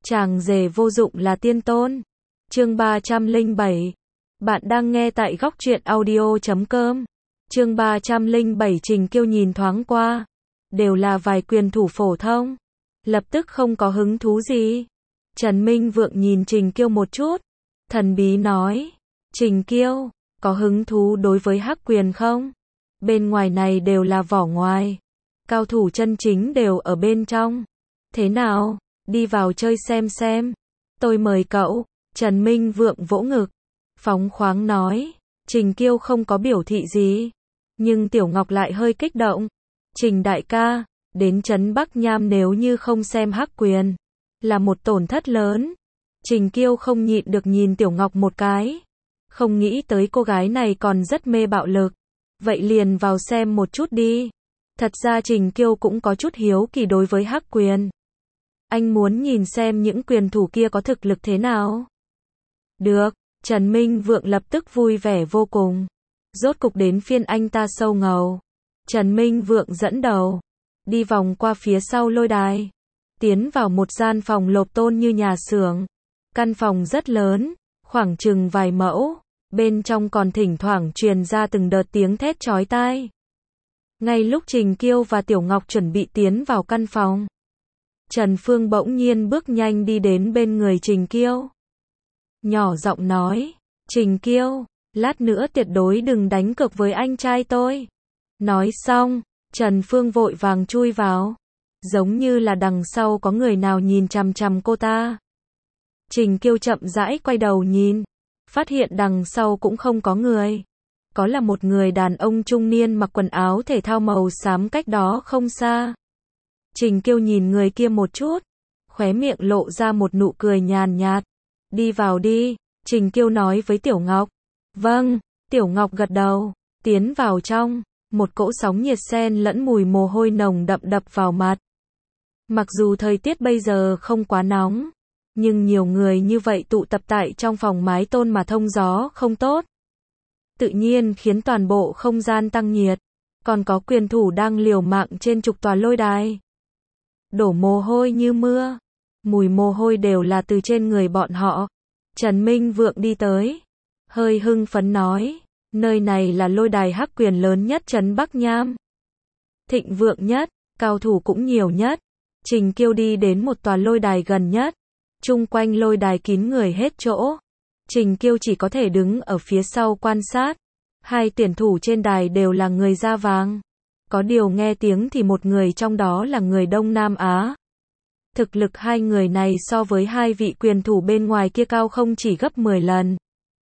Chàng rể vô dụng là tiên tôn. Chương 307. Bạn đang nghe tại góc truyện audio.com. Chương 307. Trình Kiêu nhìn thoáng qua, đều là vài quyền thủ phổ thông, lập tức không có hứng thú gì. Trần Minh Vượng nhìn Trình Kiêu một chút, thần bí nói, Trình Kiêu, có hứng thú đối với hắc quyền không? Bên ngoài này đều là vỏ ngoài, cao thủ chân chính đều ở bên trong. Thế nào, đi vào chơi xem. Tôi mời cậu. Trần Minh Vượng vỗ ngực, phóng khoáng nói. Trình Kiêu không có biểu thị gì, nhưng Tiểu Ngọc lại hơi kích động. Trình đại ca, đến trấn Bắc Nham nếu như không xem hắc quyền, là một tổn thất lớn. Trình Kiêu không nhịn được nhìn Tiểu Ngọc một cái, không nghĩ tới cô gái này còn rất mê bạo lực. Vậy liền vào xem một chút đi. Thật ra Trình Kiêu cũng có chút hiếu kỳ đối với hắc quyền. Anh muốn nhìn xem những quyền thủ kia có thực lực thế nào. Được, Trần Minh Vượng lập tức vui vẻ vô cùng. Rốt cục đến phiên anh ta sâu ngầu. Trần Minh Vượng dẫn đầu, đi vòng qua phía sau lôi đài, tiến vào một gian phòng lộp tôn như nhà xưởng. Căn phòng rất lớn, khoảng chừng vài mẫu, bên trong còn thỉnh thoảng truyền ra từng đợt tiếng thét chói tai. Ngay lúc Trình Kiêu và Tiểu Ngọc chuẩn bị tiến vào căn phòng, Trần Phương bỗng nhiên bước nhanh đi đến bên người Trình Kiêu. Nhỏ giọng nói, Trình Kiêu, lát nữa tuyệt đối đừng đánh cược với anh trai tôi. Nói xong, Trần Phương vội vàng chui vào, giống như là đằng sau có người nào nhìn chằm chằm cô ta. Trình Kiêu chậm rãi quay đầu nhìn, phát hiện đằng sau cũng không có người. Có là một người đàn ông trung niên mặc quần áo thể thao màu xám cách đó không xa. Trình Kiêu nhìn người kia một chút, khóe miệng lộ ra một nụ cười nhàn nhạt. Đi vào đi, Trình Kiêu nói với Tiểu Ngọc. Vâng, Tiểu Ngọc gật đầu, tiến vào trong, một cỗ sóng nhiệt xen lẫn mùi mồ hôi nồng đậm đập vào mặt. Mặc dù thời tiết bây giờ không quá nóng, nhưng nhiều người như vậy tụ tập tại trong phòng mái tôn mà thông gió không tốt, tự nhiên khiến toàn bộ không gian tăng nhiệt. Còn có quyền thủ đang liều mạng trên trục tòa lôi đài, đổ mồ hôi như mưa, mùi mồ hôi đều là từ trên người bọn họ. Trần Minh Vượng đi tới, hơi hưng phấn nói, nơi này là lôi đài hắc quyền lớn nhất trấn Bắc Nham, thịnh vượng nhất, cao thủ cũng nhiều nhất. Trình Kiêu đi đến một tòa lôi đài gần nhất, chung quanh lôi đài kín người hết chỗ. Trình Kiêu chỉ có thể đứng ở phía sau quan sát. Hai tuyển thủ trên đài đều là người da vàng, có điều nghe tiếng thì một người trong đó là người Đông Nam Á. Thực lực hai người này so với hai vị quyền thủ bên ngoài kia cao không chỉ gấp 10 lần.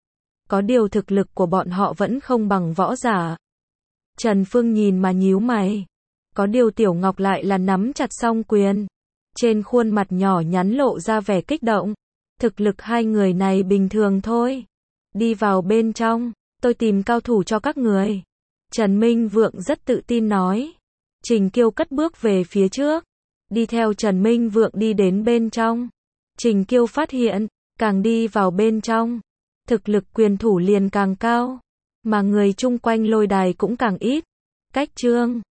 Có điều thực lực của bọn họ vẫn không bằng võ giả. Trần Phương nhìn mà nhíu mày. Có điều Tiểu Ngọc lại là nắm chặt song quyền, trên khuôn mặt nhỏ nhắn lộ ra vẻ kích động. Thực lực hai người này bình thường thôi. Đi vào bên trong, tôi tìm cao thủ cho các người. Trần Minh Vượng rất tự tin nói. Trình Kiêu cất bước về phía trước, đi theo Trần Minh Vượng đi đến bên trong. Trình Kiêu phát hiện, càng đi vào bên trong, thực lực quyền thủ liền càng cao, mà người chung quanh lôi đài cũng càng ít. Cách chương